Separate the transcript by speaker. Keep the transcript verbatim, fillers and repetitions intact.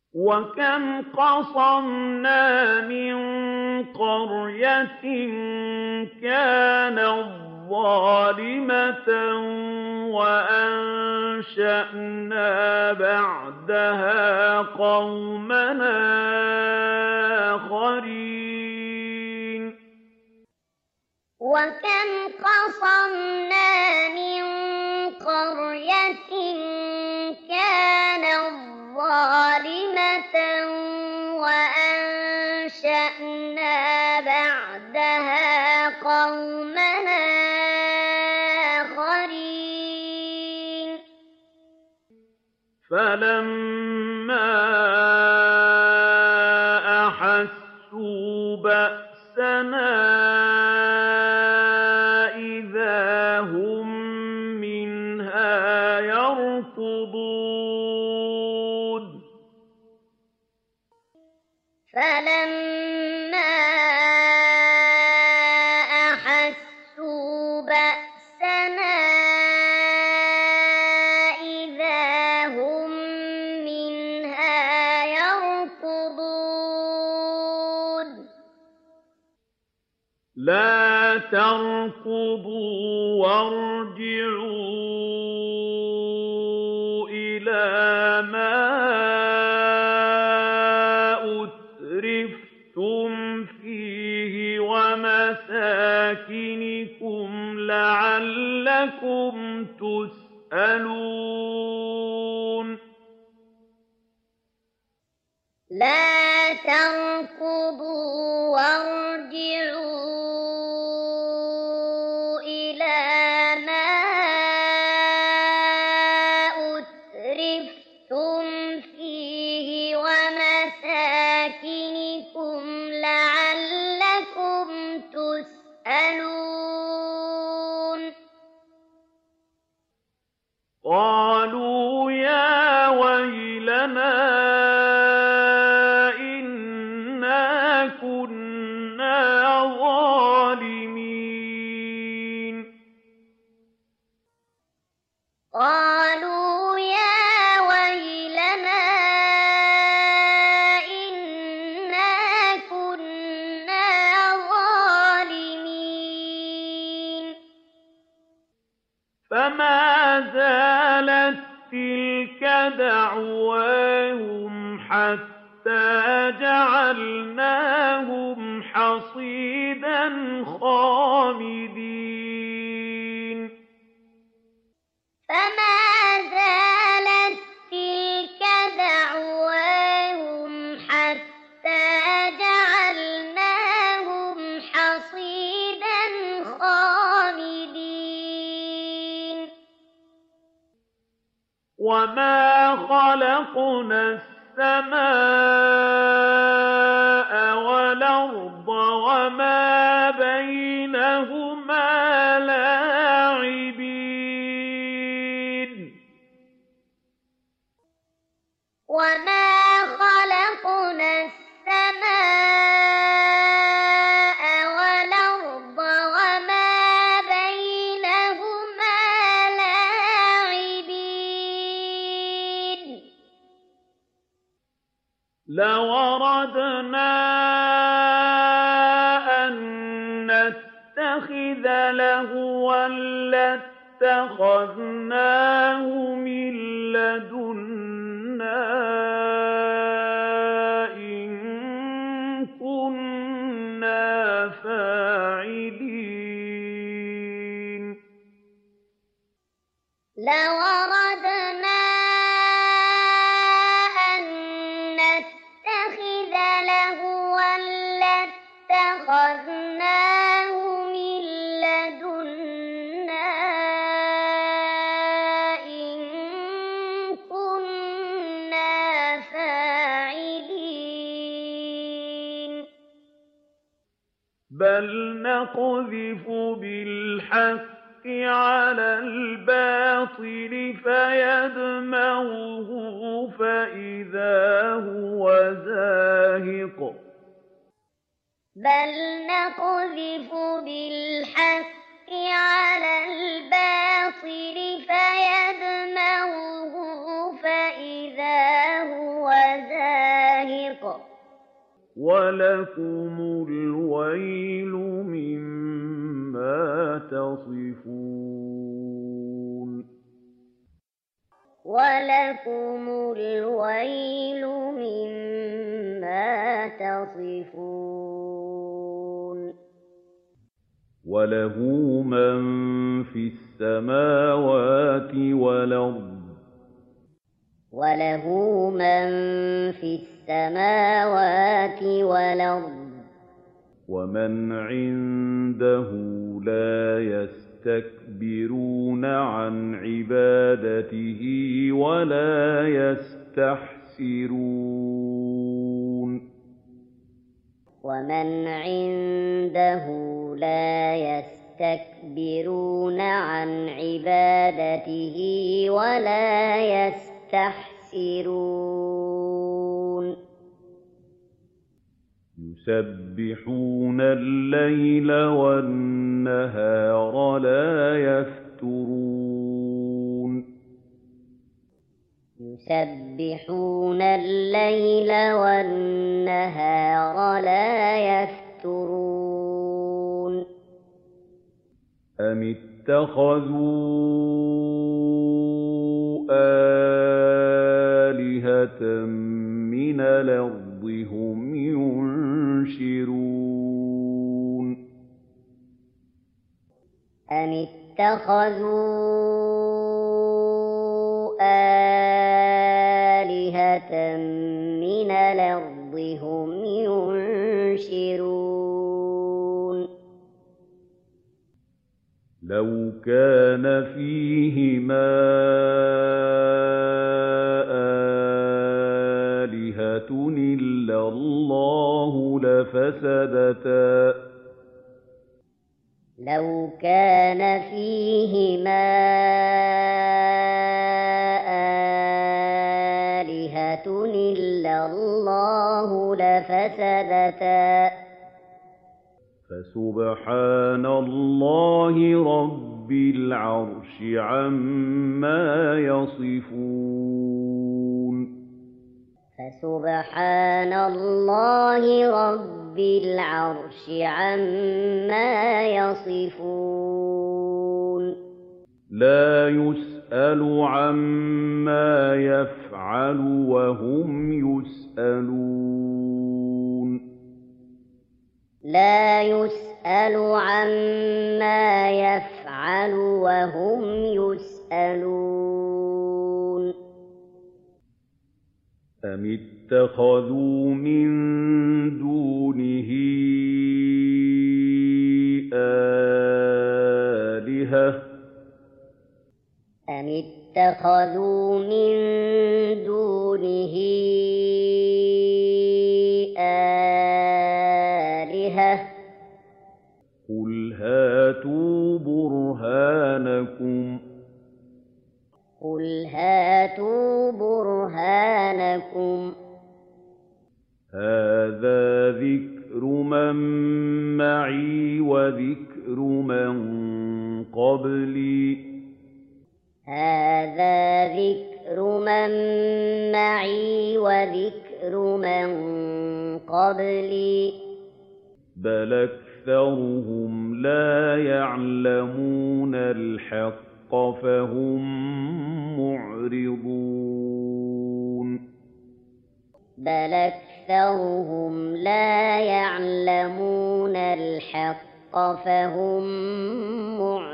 Speaker 1: وَكَمْ قَصَمْنَا مِن قَرْيَةٍ كَانَتْ ظَالِمَةً وَأَنشَأْنَا بَعْدَهَا قَوْمًا آخَرِينَ
Speaker 2: وَكَمْ قَصَمْنَا مِن قَرْيَةٍ كَانَتْ ظَالِمَةً وَأَنشَأْنَا بَعْدَهَا قَوْمًا آخَرِينَ
Speaker 1: فَلَمَّا أَحَسُّوا بَأْسَنَا إِذَا هُم مِّنْهَا يَرْكُضُونَ
Speaker 2: فَلَمَّا أَحَسُّوا بَأْسَنَا إِذَا هُم مِّنْهَا يَرْكُضُونَ
Speaker 1: لَا تَرْكُضُوا وَارْجِعُوا إِلَىٰ مَا أُتْرِفْتُمْ فِيهِ وَمَسَاكِنِكُمْ لَعَلَّكُمْ تُسْأَلُونَ
Speaker 2: لَا تَرْكُضُوا وَارْجِعُوا إِلَىٰ مَا أُتْرِفْتُمْ فِيهِ وَمَسَاكِنِكُمْ لَعَلَّكُمْ تُسْأَلُونَ
Speaker 1: قَالُوا يَا وَيْلَنَا إِنَّا كُنَّا ظَالِمِينَ
Speaker 2: قَالُوا يَا وَيْلَنَا إِنَّا كُنَّا ظَالِمِينَ
Speaker 1: فَمَا زَالَت تِّلْكَ دَعْوَاهُمْ حَتَّىٰ جَعَلْنَاهُمْ حَصِيدًا خَامِدِينَ
Speaker 2: فَمَا زَالَت تِّلْكَ دَعْوَاهُمْ حَتَّىٰ جَعَلْنَاهُمْ حَصِيدًا خَامِدِينَ
Speaker 1: وَمَا خَلَقْنَا السَّمَاءَ وَالْأَرْضَ وَمَا بَيْنَهُمَا لَاعِبِينَ
Speaker 2: وَمَا خَلَقْنَا السَّمَاءَ وَالْأَرْضَ وَمَا بَيْنَهُمَا لَاعِبِينَ
Speaker 1: لَوْ أَرَدْنَا أَن نَّتَّخِذَ لَهْوًا لَّاتَّخَذْنَاهُ مِن لَّدُنَّا إِن كُنَّا فَاعِلِينَ
Speaker 2: لَوْ أَرَدْنَا أَن نَّتَّخِذَ لَهْوًا لَّاتَّخَذْنَاهُ مِن لَّدُنَّا إِن كُنَّا فَاعِلِينَ
Speaker 1: بَلْ نَقْذِفُ بِالْحَقِّ عَلَى الْبَاطِلِ فَيَدْمَغُهُ فَإِذَا هُوَ زَاهِقٌ
Speaker 2: بَلْ نَقْذِفُ بِالْحَقِّ عَلَى الْبَاطِلِ فَيَدْمَغُهُ فَإِذَا هُوَ زَاهِقٌ
Speaker 1: وَلَكُمُ الْوَيْلُ مِمَّا تَصِفُونَ
Speaker 2: وَلَكُمُ الْوَيْلُ مِمَّا تَصِفُونَ
Speaker 1: وَلَهُ مَن فِي السَّمَاوَاتِ وَالْأَرْضِ
Speaker 2: وَلَهُ مَن فِي السَّمَاوَاتِ وَالْأَرْضِ
Speaker 1: وَمَنْ عِندَهُ لَا يَسْتَكْبِرُونَ عَنْ عِبَادَتِهِ وَلَا يَسْتَحْسِرُونَ
Speaker 2: وَمَنْ عِندَهُ لَا يَسْتَكْبِرُونَ عَنْ عِبَادَتِهِ وَلَا يَسْتَحْسِرُونَ
Speaker 1: يُسَبِّحُونَ اللَّيْلَ وَالنَّهَارَ لَا يَفْتُرُونَ
Speaker 2: يُسَبِّحُونَ اللَّيْلَ وَالنَّهَارَ لَا يَفْتُرُونَ
Speaker 1: أَمِ اتَّخَذُوا آلِهَةً مِّنَ الْأَرْضِ هُمْ يُنشِرُونَ
Speaker 2: أَمِ اتَّخَذُوا آلِهَةً مِّنَ الْأَرْضِ هُمْ يُنشِرُونَ
Speaker 1: لَوْ كَانَ فِيهِمَا آلِهَةٌ إِلَّا اللَّهُ لَفَسَدَتَا
Speaker 2: لَوْ كَانَ فِيهِمَا آلِهَةٌ إِلَّا اللَّهُ لَفَسَدَتَا
Speaker 1: فَسُبْحَانَ اللَّهِ رَبِّ الْعَرْشِ عَمَّا يَصِفُونَ
Speaker 2: فَسُبْحَانَ اللَّهِ رَبِّ الْعَرْشِ عَمَّا يَصِفُونَ
Speaker 1: لَا يُسْأَلُ عَمَّا يَفْعَلُ وَهُمْ يُسْأَلُونَ
Speaker 2: لَا يُسْأَلُ عَمَّا يَفْعَلُ وَهُمْ يُسْأَلُونَ
Speaker 1: أَمِ اتَّخَذُوا مِن دُونِهِ آلِهَةً
Speaker 2: أَمِ اتَّخَذُوا مِن دُونِهِ آلِهَةً
Speaker 1: قُلْ هَاتُوا بُرْهَانَكُمْ
Speaker 2: قُلْ هَاتُوا بُرْهَانَكُمْ
Speaker 1: هَٰذَا ذِكْرُ مَن مَّعِي وَذِكْرُ مَن قَبْلِي
Speaker 2: هَٰذَا ذِكْرُ مَن مَّعِي وَذِكْرُ مَن قَبْلِي
Speaker 1: بَلْ أَكْثَرُهُمْ لَا يَعْلَمُونَ الْحَقَّ فَهُم مُّعْرِضُونَ
Speaker 2: بَلْ أَكْثَرُهُمْ لَا يَعْلَمُونَ الْحَقَّ فَهُم مُّعْرِضُونَ